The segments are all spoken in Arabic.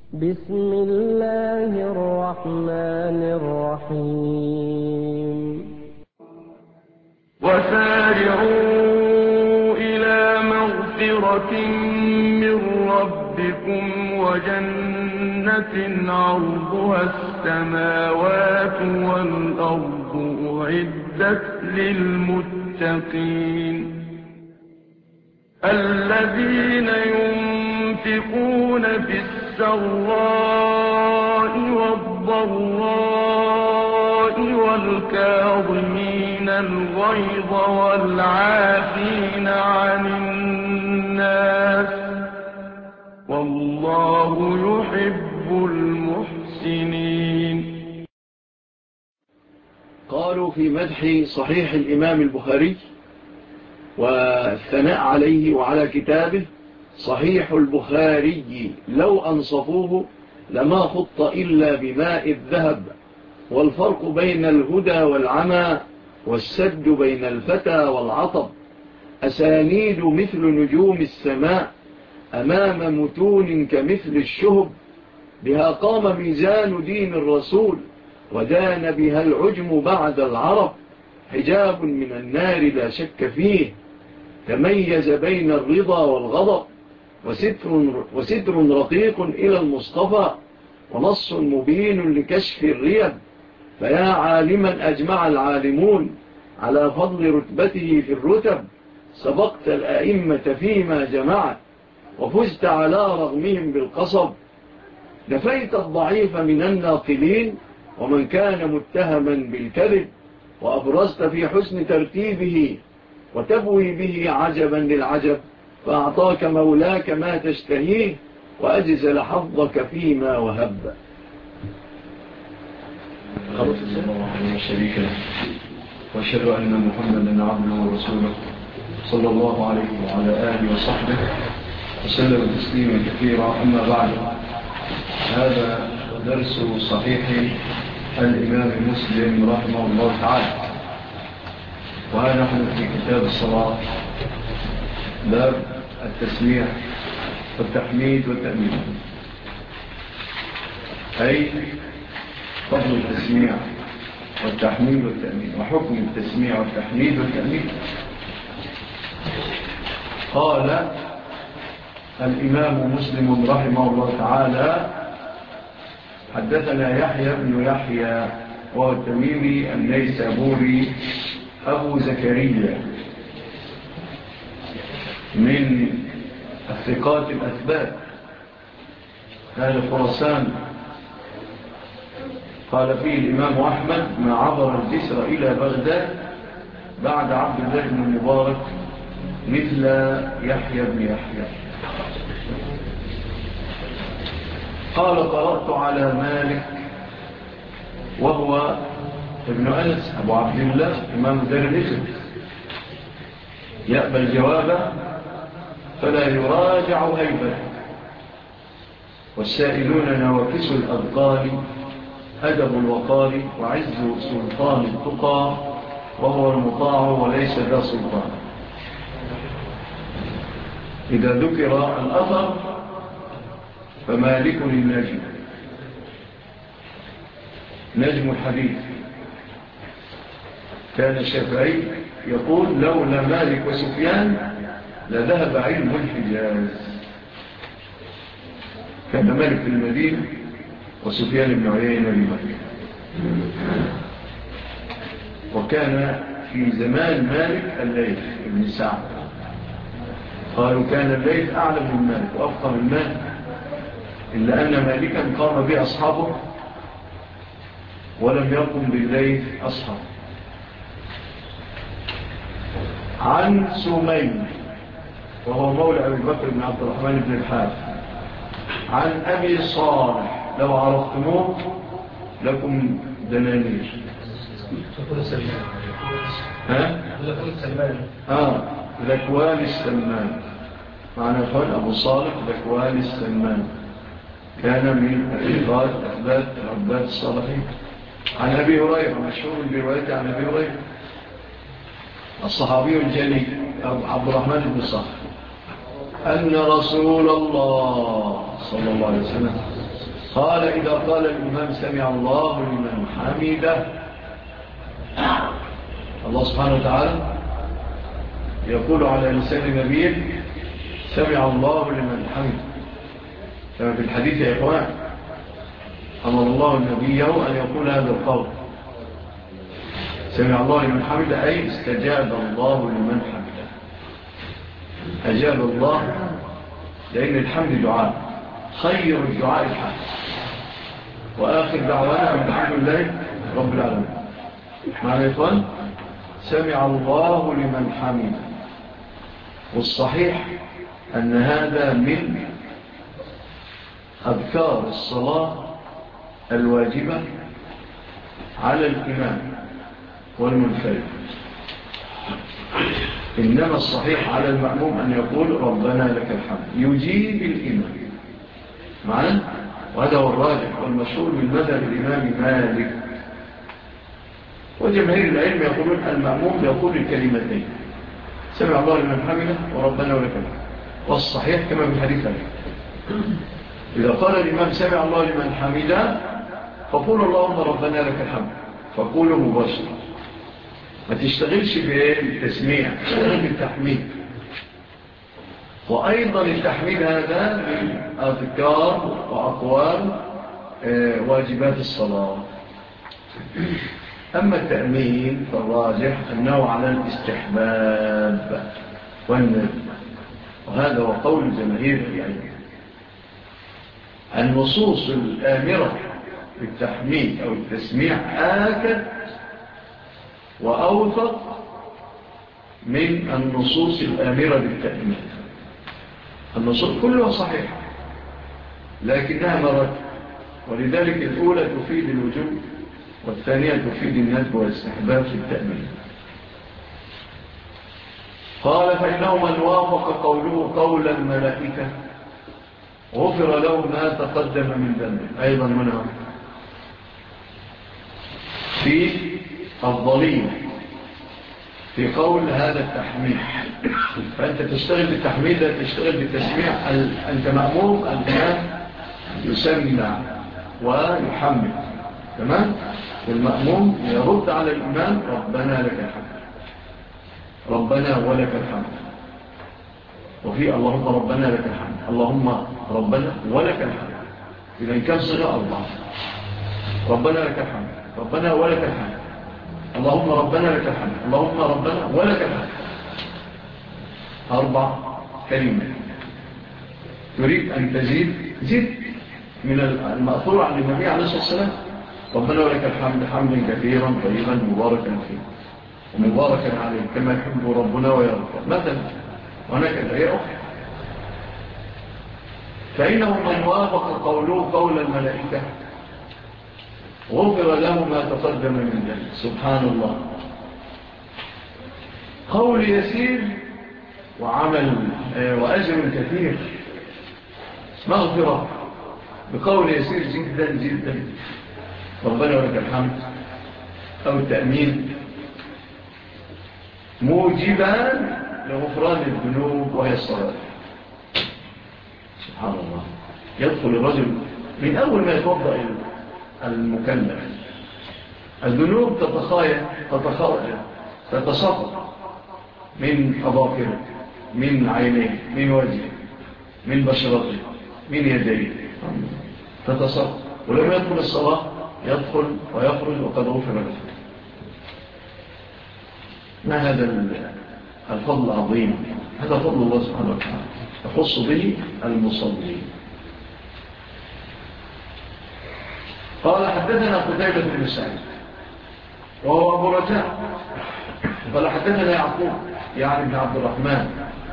بسم الله الرحمن الرحيم. وسارعوا إلى مغفرة من ربكم وجنة عرضها السماوات والأرض أعدت للمتقين الذين ينفقون في السراء والضراء والكاظمين الغيظ والعافين عن الناس والله يحب المحسنين. قالوا في مدح صحيح الإمام البخاري والثناء عليه وعلى كتابه: صحيح البخاري لو أنصفوه لما خط إلا بماء الذهب، والفرق بين الهدى والعمى والسد بين الفتى والعطب، أسانيد مثل نجوم السماء أمام متون كمثل الشهب، بها قام ميزان دين الرسول ودان بها العجم بعد العرب، حجاب من النار لا شك فيه تميز بين الرضا والغضب، وستر رقيق إلى المصطفى، ونص مبين لكشف الريب، فيا عالما أجمع العالمون على فضل رتبته في الرتب، سبقت الأئمة فيما جمعت وفزت على رغمهم بالقصب، نفيت الضعيف من الناقلين ومن كان متهما بالكذب، وأبرزت في حسن ترتيبه وتبوي به عجبا للعجب، فأعطاك مولاك ما تشتهيه وأجزل حظك فيما وهب. شريك له، وأشهد أن محمدا عبده ورسوله صلى الله عليه وعلى آله وصحبه وسلم تسليما كثيرا. أما بعد، هذا درس صحيح الإمام مسلم رحمه الله تعالى، وها نحن في كتاب الصلاة، باب التسميع والتحميد والتأمين، أي فضل التسميع والتحميد والتأمين وحكم التسميع والتحميد والتأمين. قال الإمام مسلم رحمه الله تعالى: حدثنا يحيى بن يحيى وهو التميمي النيسابوري أبو زكريا من الثقات الأثبات أهل خراسان. قال فيه الإمام أحمد: ما عبر الجسر إلى بغداد بعد عبد الله بن المبارك مثل يحيى بن يحيى. قال: قرأت على مالك وهو ابن أنس أبو عبد الله إمام دار الهجرة، يأبى الجواب فلا يراجع هيبة، والسائلون نواكس الأذكار، أدب الوقار، وعز سلطان التقى، وهو المطاع وليس ذا سلطان. إذا ذكر الأثر فمالك النجم، نجم الحديث. كان الشافعي يقول: لولا مالك وسفيان لذهب علم الحجاز. كان مالك في المدينة وسفيان بن عيينة بمكة، وكان في زمان مالك الليث بن سعد. قالوا كان الليث أعلم من مالك وأفقه من مالك، إلا أن مالكا قام به أصحابه ولم يقم بالليث أصحابه. عن سمين وهو مولى أبي بكر بن عبد الرحمن بن الحارث، عن أبي صالح لو عرفتموه لكم دنانير. ذكوان السمان، معنى قال أبو صالح ذكوان السمان، كان من الإغاث أثبات العباد الصالحين. عن أبي هريرة، مشهور بروايته عن أبي هريرة الصحابي الجليل عبد الرحمن بن صخر، أن رسول الله صلى الله عليه وسلم قال إذا قال الإمام سمع الله لمن حمده، الله سبحانه وتعالى يقول على لسان نبيه سمع الله لمن حمده، كما في الحديث يا إخوان أمر الله النبي أن يقول هذا القول سمع الله لمن حمده، أي استجاب الله لمن حمده، أجاب الله، لأن الحمد دعاء، خير الدعاء الحمد، وآخر دعوانا الحمد لله رب العالمين. معنى يا إخوان سمع الله لمن حمده، والصحيح أن هذا من أذكار الصلاة الواجبة على الإمام والمنفرد، إنما الصحيح على المأموم أن يقول ربنا لك الحمد، يجيب الإمام معنا، وهذا هو الراجح والمشهور من مذهب الإمام مالك، وجماهير العلم يقولون المأموم يقول الكلمتين سمع الله لمن حمده وربنا ولك الحمد، والصحيح كما في الحديث إذا قال الإمام سمع الله لمن حمده فقول اللهم ربنا لك الحمد، فقوله مباشرة، ما تشتغلش بالتسميع، تشتغل بالتحميد. وأيضا التحميد هذا من أذكار وأقوال واجبات الصلاة. أما التأمين فالراجح أنه على الاستحباب والندب، وهذا هو قول جماهير العلم. النصوص الآمرة بالتحميد أو التسميع آكد وأوثق من النصوص الآمرة بالتأمين. النصوص كلها صحيحة لكنها مرد، ولذلك الأولى تفيد الوجوب والثانية تفيد الندب والاستحباب في التأمين. قال فإنه من وافق قوله قول الملائكة غفر له ما تقدم من ذنبه. أيضا هنا في أفضلية في قول هذا التحميد، فأنت تشتغل بالتحميد لا تشتغل بالتسميع. أنت مأموم الإمام يسمع ويحمد، تمام؟ والمأموم يرد على الإمام ربنا لك الحمد، ربنا ولك الحمد، وفي اللهم ربنا لك الحمد، اللهم ربنا ولك الحمد. إذا كان صيغة أربعة، ربنا لك الحمد، ربنا ولك الحمد، اللهم ربنا لك الحمد، اللهم ربنا ولك الحمد، 4 كلمات. تريد أن تزيد زد من المأثور عن النبي عليه الصلاة والسلام ربنا ولك الحمد حمدا كثيرا طيبا مباركا فيه ومباركا عليه كما يحب ربنا ويرضى مثلا. هناك الآية أخرى فإنه من وافق قوله قول الملائكة غفر له ما تقدم من ذلك. سبحان الله، قول يسير وعمل وأجر كثير، مغفرة بقول يسير جدا جدا ربنا ولك الحمد، أو التأمين موجبان لغفران الذنوب وهي الصلاة. سبحان الله، يدخل الرجل من أول ما يتوضأ المكلف الذنوب تتصفى من أظافره، من عينيه، من وجهه، من بشرته، من يديه، تتصفى. ولما يدخل الصلاة يدخل ويخرج وقد غفر له. ما هذا الفضل العظيم، هذا فضل الله سبحانه وتعالى يخص به المصلين. قال حدثنا قتيبة بن سعيد وهو أبو رجاء قال حدثنا يعقوب يعني ابن عبد الرحمن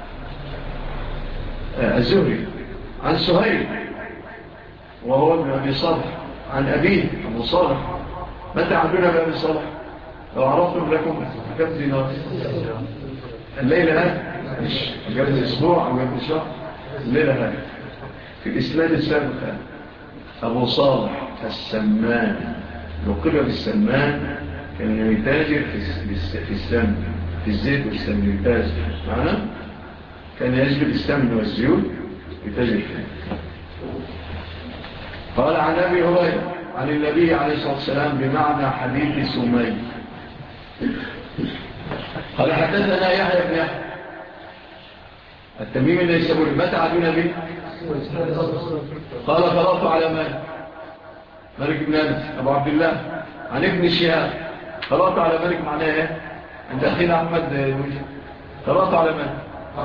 الزهري عن سهيل وهو ابن أبي صالح عن أبيه أبو صالح. متى عندنا بأبي صالح؟ لو عرفتم لكم كم دينار الليلة هذه قبل أسبوع أو قبل شهر، الليلة هذه في الإسلام السابق أبو صالح السمان لقب بالسمان، كان يتاجر في السمن، في الزيت والسمن يتاجر معنا، كان يجلب السمن والزيوت يتاجر فيه. قال عن أبي هريرة عن النبي عليه الصلاة والسلام بمعنى حديث سمي. قال حدثنا يحيى بن يحيى التميمي ليس يقول متى عدونا به؟ قال قرأت على مالك بن أنس أبو عبد الله عن ابن شهاب. قرأت على مالك معناه ايه؟ عند أخينا أحمد قرأت على مالك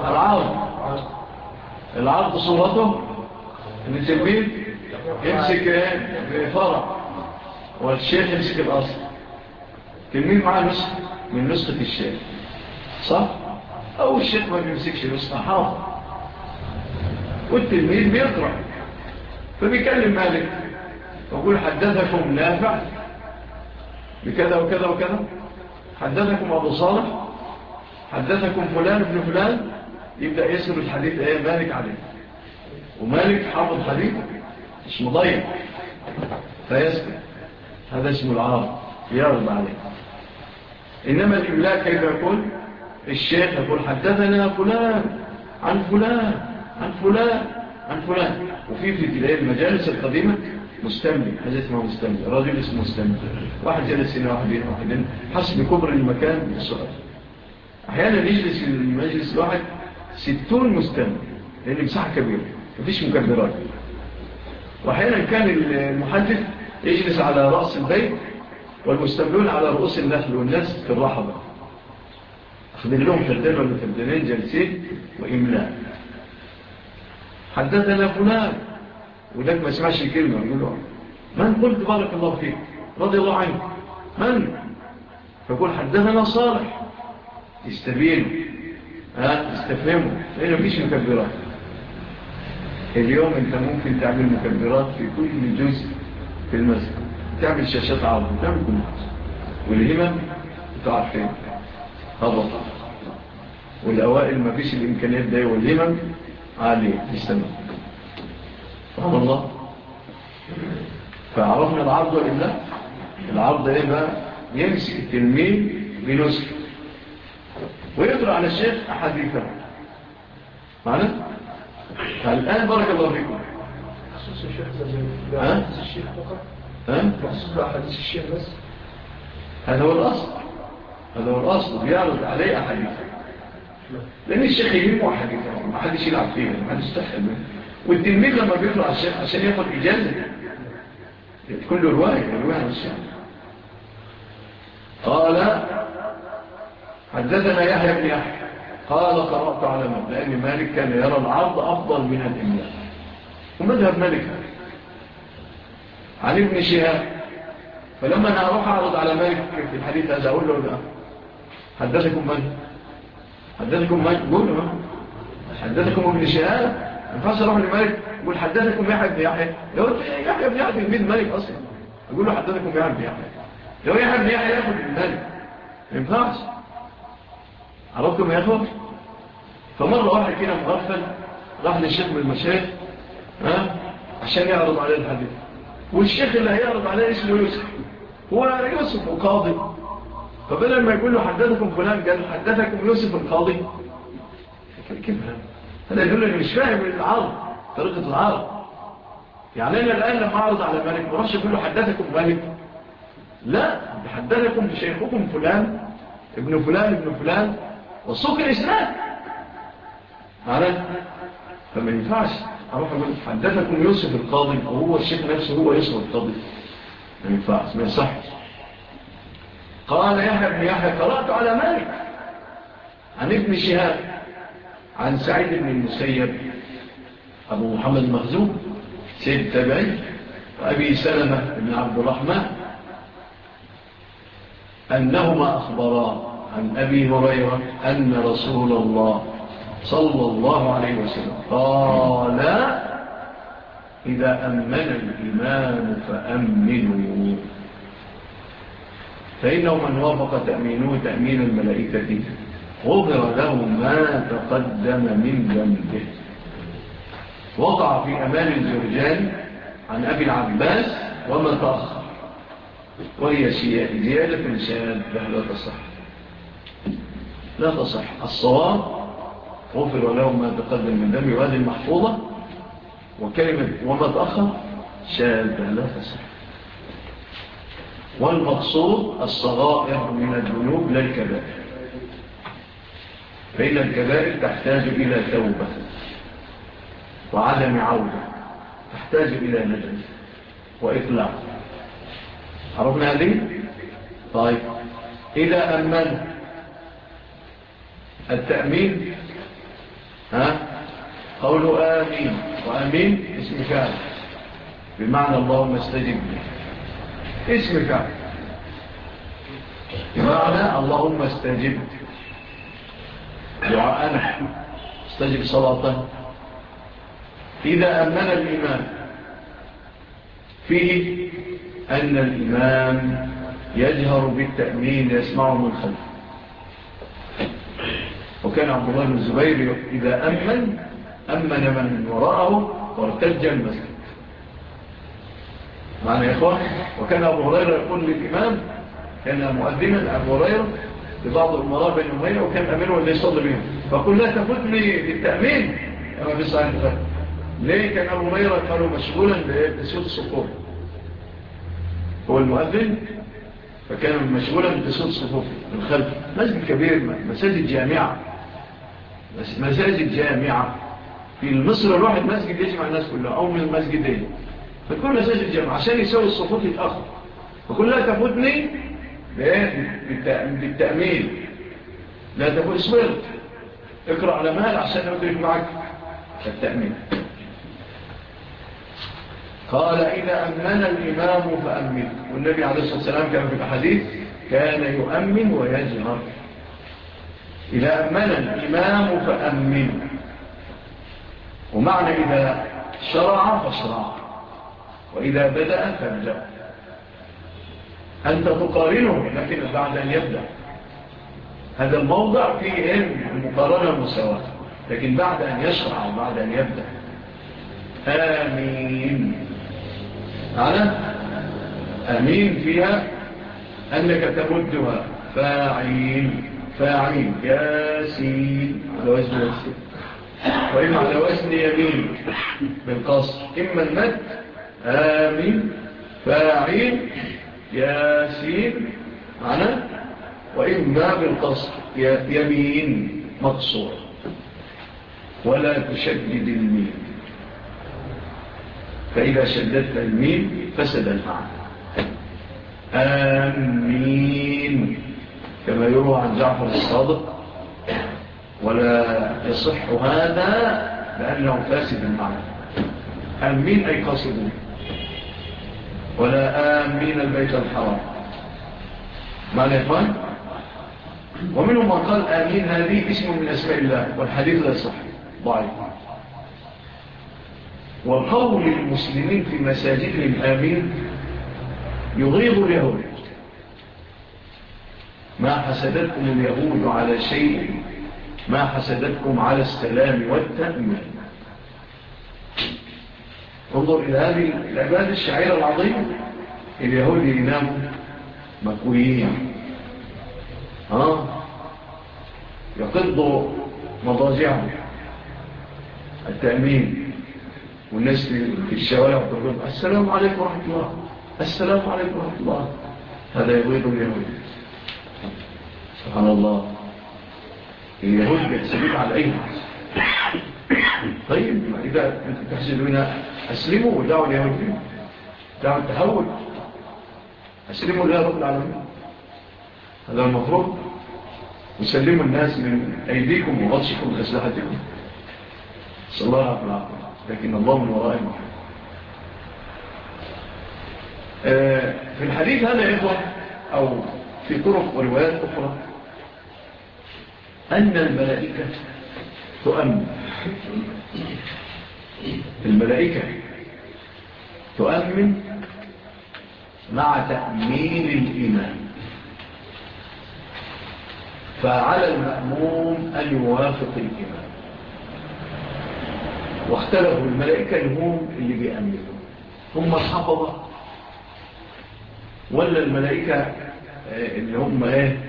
العرض صورته ان تلميذ يمسك بفرع والشيخ يمسك الأصل. تلميذ معاه نسخ من نسخة الشيخ صح؟ أو الشيخ ما بيمسكش نسخة حافظ والتلميذ بيقرأ فبيكلم مالك ويقول حدثكم نافع بكذا وكذا وكذا، حدثكم أبو صالح، حدثكم فلان ابن فلان. يبدأ يسر الحديث ايه مالك عليه، ومالك حافظ حديث مش مضيع فيسكت. هذا اسمه العرض يرضى عليه. إنما الإملاك كيف يقول؟ الشيخ يقول حدثنا فلان عن فلان عن فلان عن فلان. وفي المجالس القديمة مستملي، هذا اسمه مستملي، رجل اسمه مستملي، واحد جلس هنا واحدين حسب كبر المكان السؤال. أحيانا يجلس المجلس الواحد 60 مستملي لأن مساحة كبيرة مفيش مكبرات. وأحيانا كان المحدث يجلس على رأس البيت والمستملون على رؤوس النخل والناس في الرحبة، أخذين لهم فردين ولا فردين جالسين وإملاء. حدثنا فلان وذلك ما يسمعش الكلمة يقول له من قلت بارك الله فيك رضي الله عنه من؟ فيقول حدثنا صالح. يستبين يستفهموا لأنه فيش مكبرات. اليوم انت ممكن تعمل مكبرات في كل جزء في المسجد، تعمل شاشات عرض تعمل كل حاجة، والهمم تعرفين هبط، والأوائل ما فيش الإمكانيات دي والهمم عالية يستمع. فهم الله. فعرفنا العرض والإملاء. العرض ايه بقى؟ يمسك التلميذ بنسك ويقرأ على الشيخ أحاديثه معنا. فالآن بارك الله فيكم خصوص الشيخ حديث الشيخ فقط خصوص أحاديث الشيخ بس. هذا هو الأصل، هذا هو الأصل بيعرض عليه أحاديثه لأن الشيخ يهمه أحاديثه ما حدش يلعب فيها ما حدش يستحق منه. والتلميذ لما بيقرأ على الشيخ عشان ياخد إجازة تكون له رواية عن الشيخ. قال حدثنا يحيى بن يحيى قال قرأت على مالك، لأن مالك كان يرى العرض أفضل من الإملاء ومذهب مالك عن ابن شهاب. فلما أنا أروح أعرض على مالك في الحديث هذا أقول له لا حدثكم من؟ حدثكم من؟ قول له حدثكم ابن شهاب. ينفعش أروح لمالك يقول حدثكم يحيى بن يحيى، لو يحيى بن يحيى من مالك أصلا يقول له حدثكم يحيى بن يحيى، لو يحيى بن يحيى يأخذ من مالك ينفعش. عرفتم يا أخوة؟ فمرة واحد كده مغفل راح للشيخ من المشايخ عشان يعرض عليه الحديث، والشيخ اللي هيعرض عليه اسمه يوسف، هو يوسف القاضي. فبدل ما يقول له حدثكم فلان قال حدثكم يوسف القاضي. كيف هذا يقول لي مش فاهم العرض، طريقة العرض. يعني أنا الآن لما أعرض على مالك ما راحش يقول له حدثكم مالك، لا حدثكم بشيخكم فلان ابن فلان ابن فلان والسوق الإسلام عارف. فما ينفعش أروح أقول حدثكم يوسف القاضي وهو الشيخ نفسه هو يوسف القاضي، ما ينفعش ما يصحش. قال يحيى بن يحيى قرأت على مالك عن ابن شهاب عن سعيد بن المسيب أبو محمد المخزوم سيد التابعين وأبي سلمة بن عبد الرحمن أنهما أخبرا عن أبي هريرة أن رسول الله صلى الله عليه وسلم قال إذا أمن الإمام فأمنوا، فإنه من وافق تأمينه تأمين الملائكة غفر له ما تقدم من ذنبه. وقع في أمان الجرجاني عن أبي العباس وما تأخر، وهي زيادة شاذة لا تصح، لا تصح. الصواب غفر له ما تقدم من ذنبه وهذه المحفوظة، وكلمة وما تأخر شاذة لا تصح. والمقصود الصغائر من الذنوب لا الكبائر، فإن الكبائر تحتاج إلى توبة وعدم عودة، تحتاج إلى ندم وإقلاع. عرفنا هذه؟ طيب إذا أمن التأمين قول آمين، وآمين اسم فعل بمعنى اللهم استجب لي، اسم فعل بمعنى اللهم استجب دعاءنا، استجب صلاة. إذا أمن الإمام فيه أن الإمام يجهر بالتأمين يسمعه من خلفه. وكان عبد الله بن الزبير إذا أمن من وراءه وارتج المسجد. معنى يا إخوان، وكان أبو هريرة يقول للإمام، كان مؤذنا أبو هريرة لبعض الأمراء بين أمية وكان أمينه اللي يصلي بهم، فقل لا تفوتني بالتأمين كما في الصحيح البخاري. ليه؟ كان أبو هريرة قالوا مشغولا بسود الصفوف، هو المؤذن فكان مشغولا بسود الصفوف من خلف. مسجد كبير، مساجد جامعة في مصر الواحد مسجد يجمع الناس كلها أو من المسجدين، فكل مساجد جامعة عشان يسوي الصفوف يتأخر. فقل لا تفوتني بالتأمين، لا تفوت اسمرت، اقرأ على مال عشان ندرك معك التأمين. قال إذا أمن الإمام فأمن، والنبي عليه الصلاة والسلام كان في الحديث كان يؤمن ويجهر. إذا أمن الإمام فأمن، ومعنى إذا شرع فاشرع، وإذا بدأ فابدأ. أنت تقارنه لكن بعد أن يبدأ، هذا الموضع فيه المقارنة المساواة، لكن بعد أن يشرع وبعد أن يبدأ. آمين على آمين فيها أنك تمدها فاعين ياسين على وزن ياسين، وإما على وزن يمين بالقصر، إما المد آمين فاعين ياسين على، وإما بالقصر يمين مقصور. ولا تشدد الميم، فإذا شددت الميم فسد المعنى. آمين كما يروى عن جعفر الصادق، ولا يصح هذا لأنه فاسد المعنى. آمين أي قصدون، ولا آمين البيت الحرام. معنى يا إخوان، ومنهم من قال آمين هذه اسم من أسماء الله، والحديث لا يصح، ضعيف. وقول المسلمين في مساجدهم آمين يغيظ اليهود. ما حسدتكم اليهود على شيء ما حسدتكم على السلام والتأمين. انظر إلى هذه العبادة الشعيرة العظيمة. اليهود يناموا مكويين، يقضوا مضاجعهم، التأمين، والناس في الشوارع تقول السلام عليكم ورحمة الله، السلام عليكم ورحمة الله. هذا يغيظ اليهود. سبحان الله، اليهود بيحسدون على أي حاجة. طيب إذا أنتم تحسدون أسلموا ودعوا اليهودين، دعوا التهود، أسلموا لله رب العالمين. هذا المفروض، وسلموا الناس من أيديكم وغطشكم وأسلحتكم. صلى الله عليه وسلم. لكن الله من ورائهم. في الحديث هذا يظهر أو في طرق وروايات أخرى أن الملائكة تؤمن. الملائكة تؤمن مع تأمين الإمام، فعلى المأموم أن يوافق الإمام. واختلفوا الملائكة هم اللي بيأمنوا، هم الحفظة ولا الملائكة اللي هم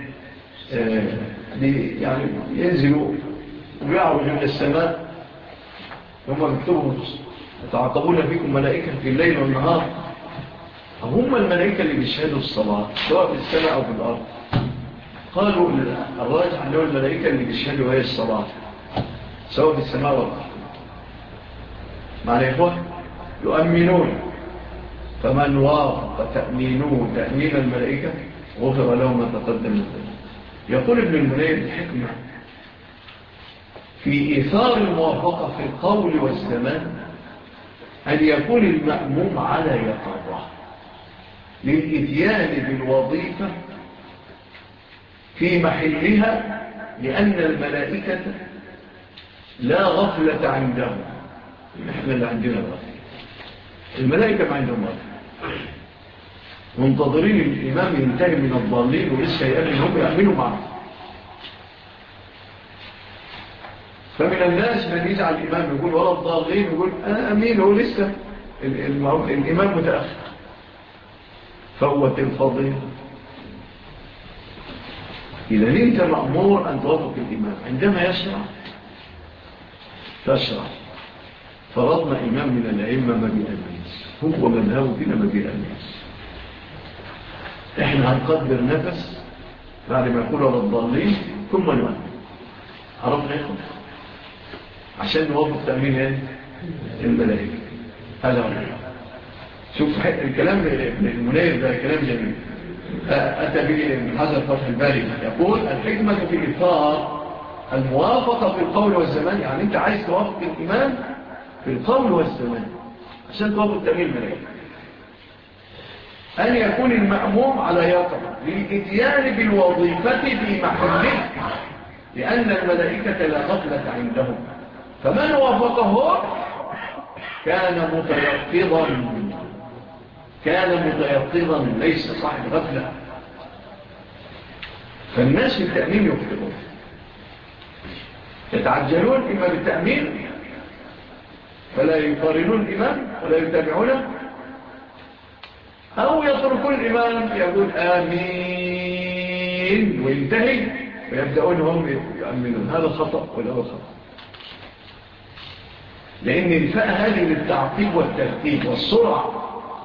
يعني ينزلوا ويعرجوا من السماء، هم بيكتبوا يتعاقبون فيكم ملائكة في الليل والنهار. هم الملائكة اللي بيشهدوا الصلاة سواء في السماء أو في الأرض. قالوا الراجح أنه الملائكة اللي بيشهدوا هي الصلاة سواء في السماء والأرض. معنى يا إخوة يؤمنون، فمن وافق تأمينه تأمين الملائكة غفر له ما تقدم من ذنبه. يقول ابن المنير الحكمة في إيثار الموافقة في القول والزمان أن يكون المأموم على يقظة للإتيان بالوظيفة في محلها، لأن الملائكة لا غفلة عندهم. نحن اللي عندنا غفلة، الملائكة ما عندهم غفلة، منتظرين الإمام ينتهي من الضالين ولسه يأمنهم يأمنوا معه. فمن الناس من يجعل الإمام يقول ولا الضالين يقول أمين، هو لسه الإمام متأخر. فوت الفضيل. إذا أنت مأمور أن توافق الإمام عندما يشرع تشرع. فرضنا إمام من الأئمة ما بيأمنش، هو مذهبه كده ما بيأمنش، إحنا هنقدر نفس بعد ما يقول ولا الضالين ثم نؤمن. عرفنا يا إخوة عشان نوافق تأمين الملائكة. هذا هو. شوف الكلام ابن المنير ده كلام جميل. أتى به من هذا فتح الباري يقول الحكمة في إطار الموافقة في القول والزمان. يعني أنت عايز توافق الإمام في القول والزمان عشان توافق تأمين الملائكة. أن يكون المأموم على يقظة للإتيان بالوظيفة في محله، لأن الملائكة لا غفلة عندهم. فمن وافقه كان متيقظا ليس صاحب غفلة. فالناس في التأمين يخطئون، يتعجلون إما بالتأمين فلا يقارنون الإمام ولا يتابعونه، أو يتركون الإمام يقول آمين وينتهي ويبدأون هم يؤمنون. هذا خطأ ولا هو خطأ، لأن الفئة هذه للتعقيب والترتيب والسرعة،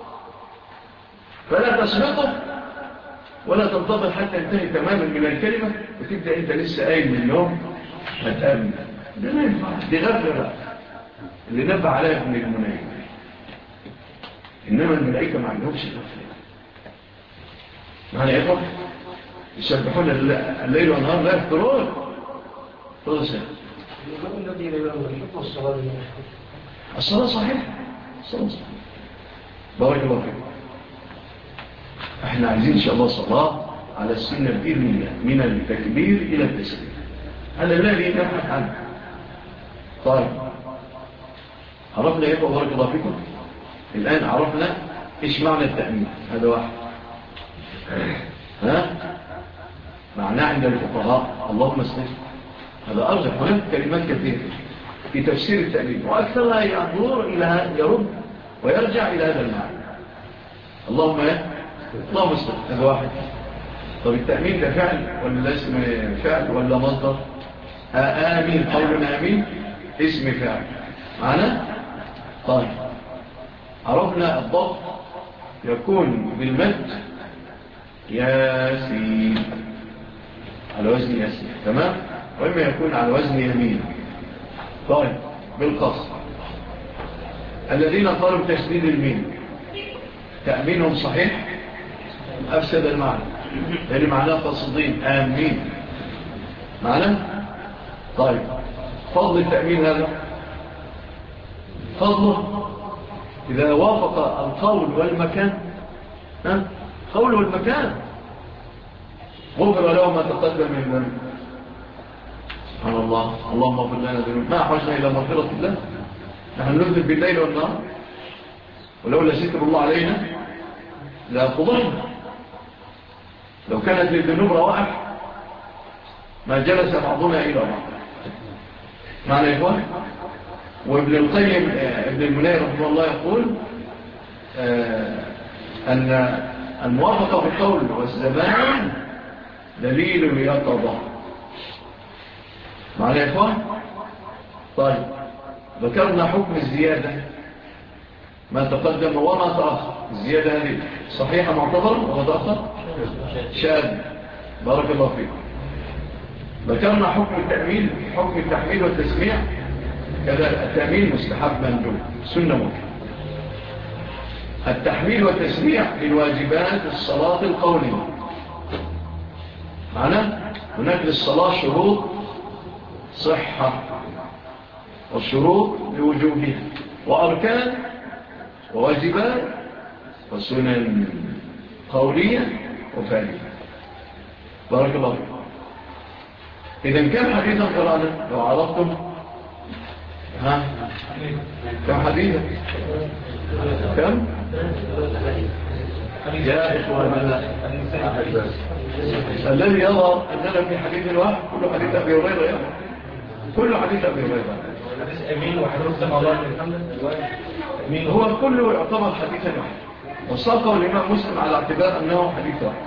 فلا تسبقه ولا تنتظر حتى ينتهي تماما من الكلمة وتبدأ أنت لسه قايل من النوم هتأمن. ده ما ينفع، دي غفلة اللي نبع عليها ابن المنير. إنما الملائكة ما عندهمش غفلة. معنى يا إخوة يسبحون الليل والنهار لا يفترون. فرصة الذي لا يؤمن الحكم والصلاة الصلاة صحيح، الصلاة صحيح. بارك الله فيكم. احنا عايزين إن شاء الله صلاة على السنة بإذن الله من التكبير إلى التسليم. هذا الذي نبحث عنه. طيب عرفنا إيه بارك الله فيكم. الآن عرفنا إيش معنى التأمين. هذا واحد. معناه عند الفقهاء اللهم اسمه. هذا أرجح. هناك كلمات كثيرة في تفسير التأمين وأكثرها يرد ويرجع إلى هذا المعنى. اللهم اسمه. هذا واحد. طب التأمين ده فعل ولا اسم فعل ولا مصدر؟ آمين، قولنا آمين اسم فعل معنا. طيب عرفنا الضبط يكون بالمد ياسين على وزن ياسين، تمام، وإما يكون على وزن يمين. طيب بالقصر الذين قالوا بتشديد الميم تأمينهم صحيح أفسد المعنى، لأن معناه قصدين آمين معنى. طيب فضل التأمين هذا فضله إذا وافق القول والمكان. قول والمكان غفر له ما تقدم من ذنب. سبحان الله. اللهم اغفر لنا ذنوبنا ما حوجنا إلى مغفرة الله. نحن نذنب بالليل والنهار، ولولا ستر الله علينا لا قضينا. لو كانت للذنوب روائح ما جلس بعضنا إلى بعض. معنى يا إخوان. وابن القيم ابن المنير رحمه الله يقول أن الموافقة بالقول والزمان دليل يقظة. معنى يا إخوان. طيب ذكرنا حكم الزيادة ما تقدم وما تأخر. الزيادة هذه صحيحة معتبرة وما تأخر شاذ. بارك الله فيكم. ذكرنا حكم التأمين، حكم التحميل والتسميع. كذا التأمين مستحب مندوب سنة ممكن. التحميل والتسميع من واجبات الصلاة القولية. معنا هناك للصلاة شروط صحة وشروط لوجوبها وأركان وواجبات وسنن قولية وفعلية. بارك الله فيكم. إذن كم حديثا قرأنا لو عرفتم؟ كم حديثا؟ كم؟ يا إخواننا الذي يرى أننا في حديث الواحد كل حديث أبي هريرة يا كل حديث أبي هريرة. حديث أمين وحديث سمع الله أمين هو كله يعتبر حديثا واحد، وصاقه الإمام مسلم على اعتبار أنه حديث واحد.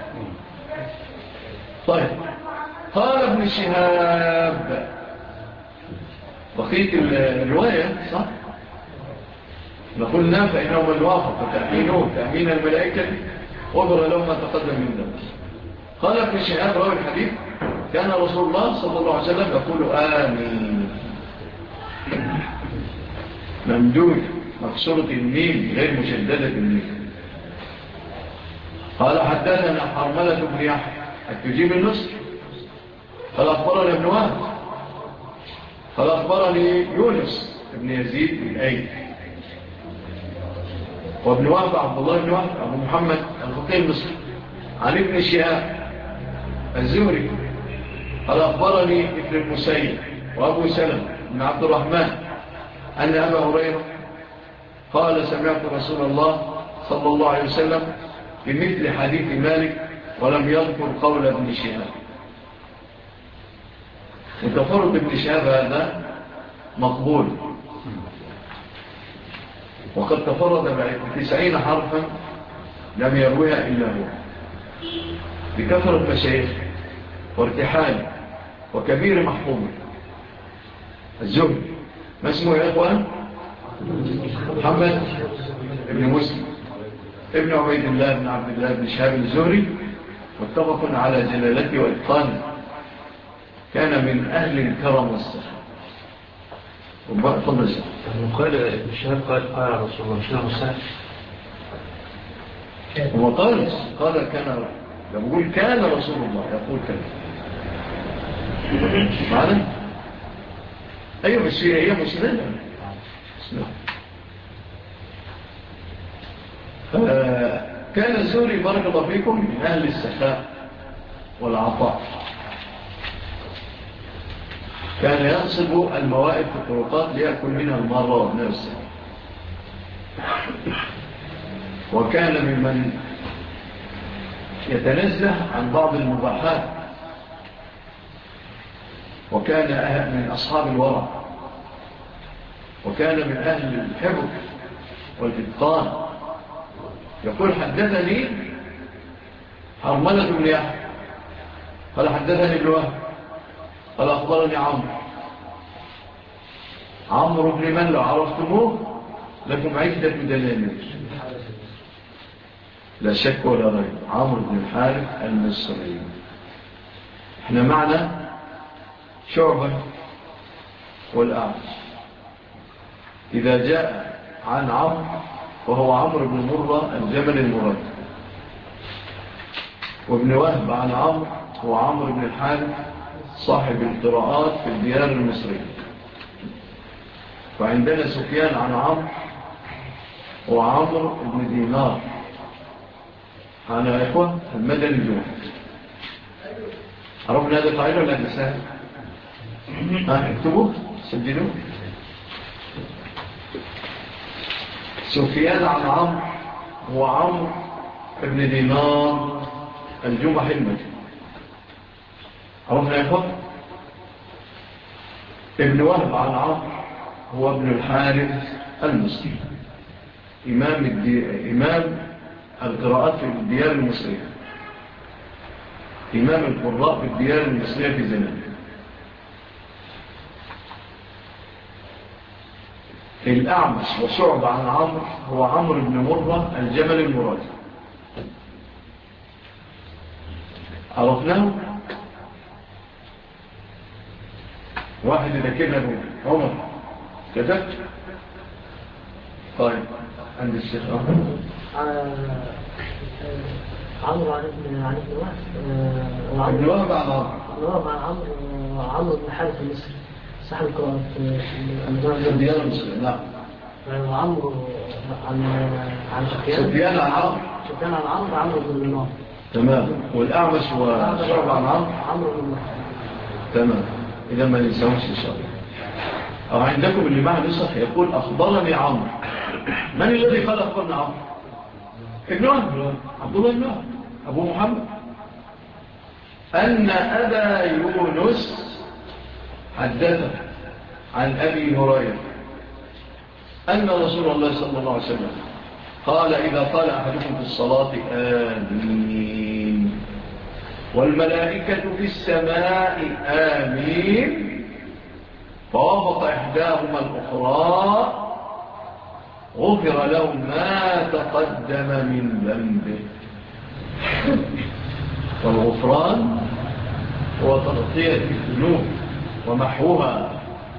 طيب، قال ابن شهاب بقية الرواية صح؟ نقولنا فإنه من وافق تأمينه تأمين الملائكة غفر له ما تقدم من ذلك. قال ابن شهاب راوي الحديث كان رسول الله صلى الله عليه وسلم يقول آمين ممدود مكسورة الميم غير مشددة الميم. قال حدثنا حرملة بن يحيى تجيب النصر. قال أخبرنا ابن وهب قال أخبرني يونس بن يزيد بن أيد وابن وهب عبد الله بن وهب أبو محمد الفقيه المصري عن ابن شهاب الزهري قال أخبرني ابن المسيب وأبو سلم بن عبد الرحمن أن أبا هريرة قال سمعت رسول الله صلى الله عليه وسلم بمثل حديث مالك ولم يذكر قول ابن شهاب. وتفرد ابن شهاب هذا مقبول، وقد تفرد ب90 حرفا لم يرويها إلا هو بكثرة مشايخ وارتحال وكبير محفوظ. الزهد ما اسمه يا إخوان؟ محمد ابن مسلم ابن عبيد الله بن عبد الله بن شهاب الزهري متفق على جلالته وإتقانه. كان من أهل الكرم والسخاء. وفضل قال ابن شهاب قال رسول الله شنو مساء وما قال كان يقول كان رسول الله يقول كان معنا. أيوة بس هي مسلمة. كان الزهري بارك الله فيكم من أهل السخاء والعطاء. كان ينصب الموائد في الطرقات ليأكل منها المرة وابناء السنة. وكان ممن يتنزه عن بعض المباحات، وكان من أصحاب الورع، وكان من أهل الحبك والإتقان. يقول حدثني حرملة بن يحيى قال حدثني ابن وهب قال أخبرني عمرو بن من لو عرفتموه لكم عدة دلائل لا شك ولا ريب. عمرو بن الحارث المصري. احنا معنا شعبة والأعمش. إذا جاء عن عمرو وهو عمرو بن مرة الجمل المرد، وابن وهب عن عمرو هو عمرو بن الحارث صاحب القراءات في الديار المصرية. وعندنا سفيان عن عمرو هو عمرو بن دينار عن إخوة المدني الجوح. عرفنا هذا القاعدة ولا هذا سهل؟ اكتبوه سجلوه. سفيان عن عمرو هو عمرو بن دينار الجمحي المدني. عرفنا يا إخوة؟ ابن وهب عن عمرو هو ابن الحارث المصري إمام القراءات في الديار المصرية، إمام القراء في الديار المصرية في زمان. الأعمش وشعب عن عمرو هو عمرو بن مرة الجمل المراد. عرفناه. واحد إذا كنا عمر كذبت. طيب عند الشيخ عمرو عن ابن وهب ابن وهب عن عمرو بن حارث المصري صاحب القراءة سفيان المصري. نعم. وعمرو عن سفيان عن عمرو بن دينار. تمام. والأعمش وشعب عن عمرو بن دينار. تمام. إذا ما ننساوش إن شاء الله. أو عندكم اللي معه نسخ يقول أخبرني عمرو. من الذي قال أخبرنا عمرو؟ ابن وهب عبد الله بن وهب أبو محمد أن أبا يونس حدث عن أبي هريرة أن رسول الله صلى الله عليه وسلم قال إذا قال أحدكم في الصلاة آمين والملائكة في السماء آمين فوافق إحداهما الأخرى غفر له ما تقدم من ذنبه. والغفران هو تغطية الذنوب ومحوها.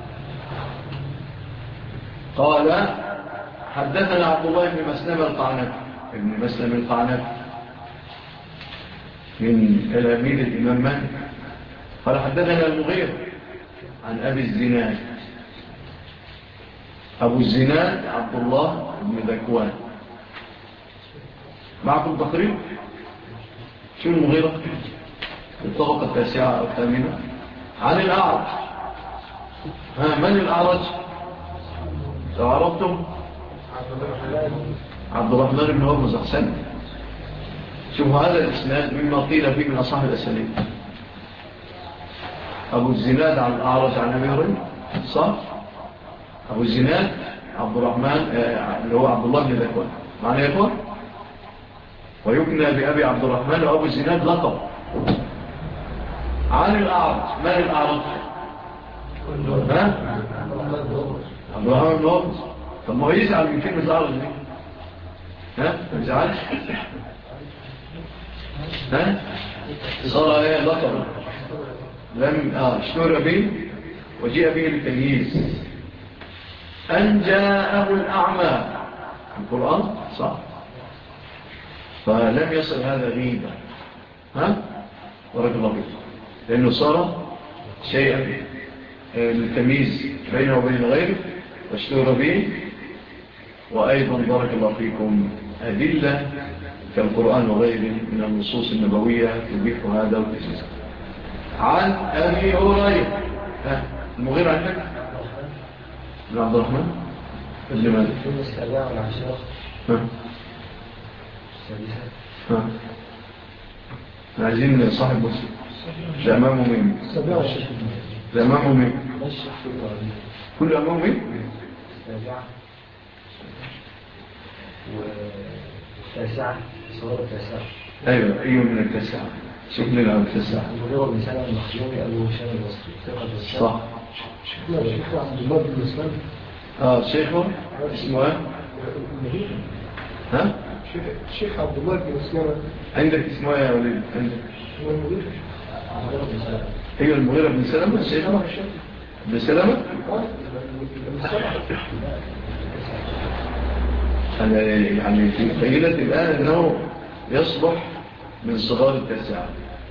قال حدثنا عبد الله بن مسلم القعنبي من تلاميذ الإمام مالك قال حدثنا المغيرة عن أبي الزناد. أبو الزناد عبد الله بن ذكوان. معكم تقريب شو المغيرة الطبقة التاسعة أو الثامنة عن الأعرج. من الأعرج لو عرفتم؟ عبد الرحمن بن هرمز. أحسن. شوفوا هذا الإسناد مما قيل فيه من أصحاب الأسانيد. أبو الزناد عن الأعرج عن أبي هريرة صح. أبو الزناد عبد الرحمن اللي هو عبد الله بن ذكوان معنى يقول ويكنى بأبي عبد الرحمن وأبو الزناد لقب. عن الأعرج. من الأعرج؟ عبد الرحمن بن هرمز. طب ما هو يزعل من كلمة الأعرج دي؟ ما يزعلش؟ صار ايه لقب لم اشتهر به وجيء به للتمييز. أن جاءه الأعمى القرآن صح. فلم يصل هذا غيبا. ورد الله به لأنه صار شيئا للتمييز بينه وبين غيره واشتهر به. وأيضا بارك الله فيكم أدلة كالقرآن وغيره من النصوص النبوية تبيح هذا والتجيز. عن أبي هريرة المغير عندك بن عبد الرحمن ابن مالك عايزين صاحب مسلم. ده أمامه مين؟ ده أمامه مين؟ كل أمامه مين؟ والتاسعة صورة التاسعة. أيوة من التاسعة. شوف لنا عن التاسعة. المغيرة بن سلمة المخزومي أبو هشام البصري. صح. الشيخ عبد الله بن مسلم. شيخه اسمه ايه؟ الشيخ عبد الله بن مسلم. عندك اسمه ايه يا وليد؟ عندك المغيرة بن سلمة. ايوه المغيرة بن سلمة. الشيخ بن سلمة. أنا يعني في قيلة الآن أنه يصبح من صغار التاسعة.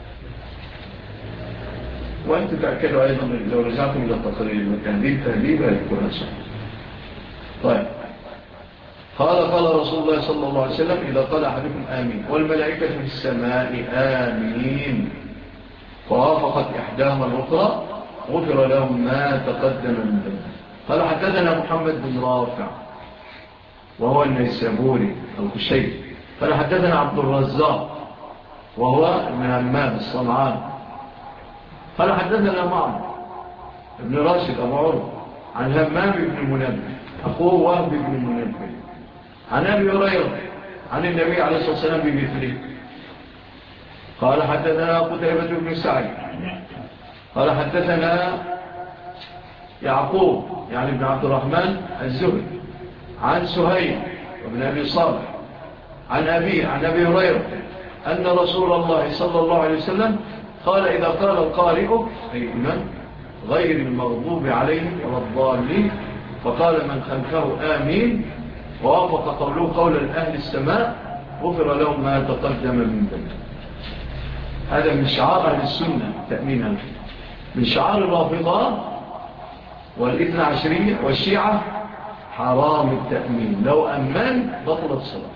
وأنت تأكدوا أيضا لو رجعتم إلى التقرير والتهديد تهديد هيكون أسهل. طيب قال رسول الله صلى الله عليه وسلم إذا قال أحدكم آمين والملائكة في السماء آمين فوافقت إحداهما الأخرى غفر لهم ما تقدم من ذنب. قال حدثنا محمد بن رافع وهو النيسابوري الخشيب. قال حدثنا عبد الرزاق وهو من همام الصنعان. قال حدثنا معمر ابن راشد أبو عروة عن همام بن منبه أخوه وهب بن منبه عن أبي هريرة عن النبي عليه الصلاة والسلام بمثله. قال حدثنا قتيبة بن سعيد قال حدثنا يعقوب يعني ابن عبد الرحمن الزهري عن سهيل وابن أبي صالح عن أبي هريرة أن رسول الله صلى الله عليه وسلم قال إذا قال القارئ أي الإمام غير المغضوب عليهم ولا الضالين فقال من خلفه آمين ووافق قوله قول أهل السماء غفر لهم ما تقدم من ذنب. هذا من شعار أهل السنة تأمينا، من شعار الرافضة والإثنى عشرية والشيعة حرام التأمين، لو أمان بطلت الصلاة،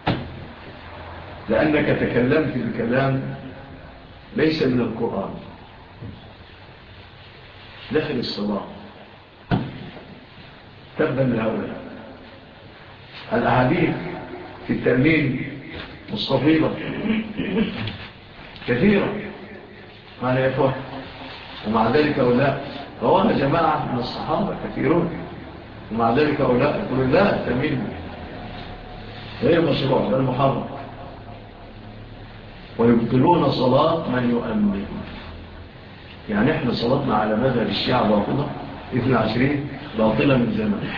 لأنك تكلمت بكلام ليس من القرآن داخل الصلاة. تبا لهؤلاء. الأحاديث في التأمين مستفيضة كثيرة ما لا يفهم، ومع ذلك هؤلاء رواها جماعة من الصحابة كثيرون، ومع ذلك هؤلاء يقولوا لا التأمين غير مشروع بل محرم، ويبطلون صلاة من يؤمن. يعني احنا صلاتنا على مذهب الشيعة باطلة 22 باطلة من زمان،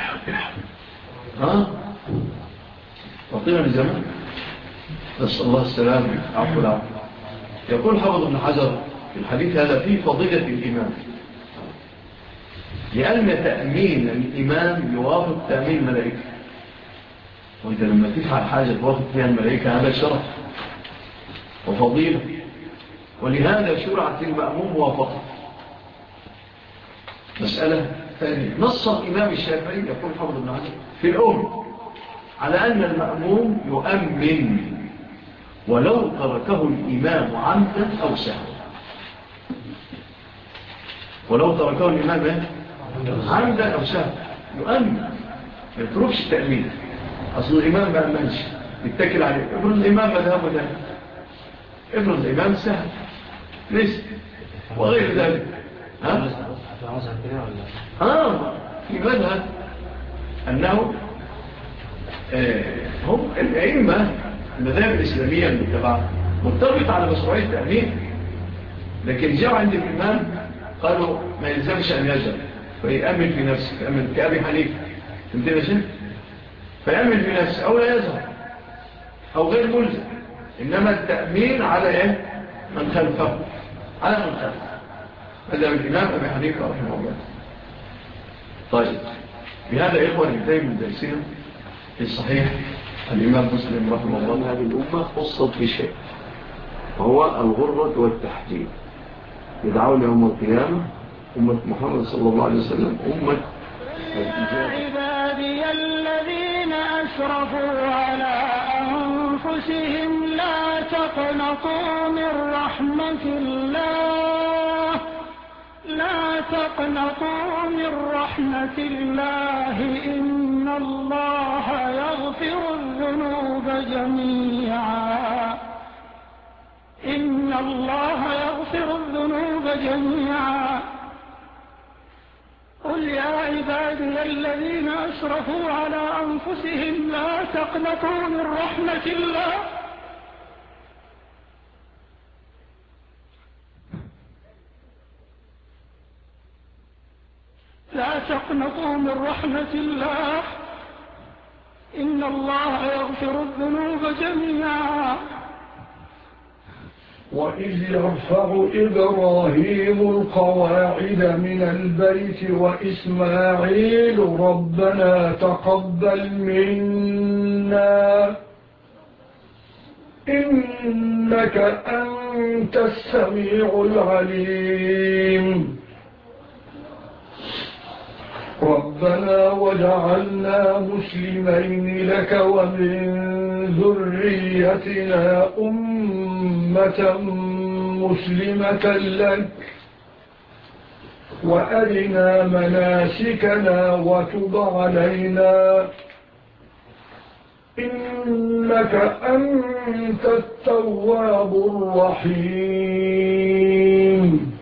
باطلة من زمان، نسأل الله السلام عفو العفو. يقول حافظ ابن حجر في الحديث هذا فيه فضيلة الإمام، لأن تأمين الإمام يوافق تأمين الملائكة، وانت لما تفعل حاجة توافق فيها الملائكة هذا شرف وفضيلة، ولهذا شرعت المأموم موافقة. مسألة ثانية، نص الإمام الشافعي يقول حافظ ابن حجر في الأم على أن المأموم يؤمن ولو تركه الإمام عمدا أو سهوا، ولو تركه الإمام عمدا أو سهوا يؤمن، ما يتركش التأمين. أصل الإمام ما أمنش يتكل عليه، ابن الإمام مذهبه ده، ابن الإمام سهل ليس وغير ذلك. في مذهب أنه هم الأئمة المذاهب الإسلامية المتبعة مرتبطة على مشروعية التأمين، لكن جاءوا عند الإمام قالوا ما يلزمش أن يجب فيأمن في نفسه، يأمن كأبي حنيفة تمتين شيء فيأمن في نفسه أو لا يظهر أو غير ملزم، إنما التأمين على من خلفه، على من خلفه. هذا الإمام أبي حنيفة رحمه الله. طيب بهذا إخوة ننتهي من درسنا في الصحيح. الإمام مسلم رحمه الله هذه الأمة خصت بشيء وهو الغرة والتحجيب، يدعون يوم القيامة أمة محمد صلى الله عليه وسلم أمة عبادي الذين أسرفوا على أنفسهم لا تقنطوا من رحمة الله، لا تقنطوا من رحمة الله، إن الله يغفر الذنوب جميعا، إن الله يغفر الذنوب جميعا. قل يا عبادي الذين أسرفوا على أنفسهم لا تقنطوا من رحمة الله، لا تقنطوا من رحمة الله، إن الله يغفر الذنوب جميعا. وإذ يرفع إبراهيم القواعد من البيت وإسماعيل ربنا تقبل منا إنك أنت السميع العليم ربنا وجعلنا مسلمين لك ومن ذريتنا أمة مسلمة لك وأرنا مناسكنا وتب علينا إنك أنت التواب الرحيم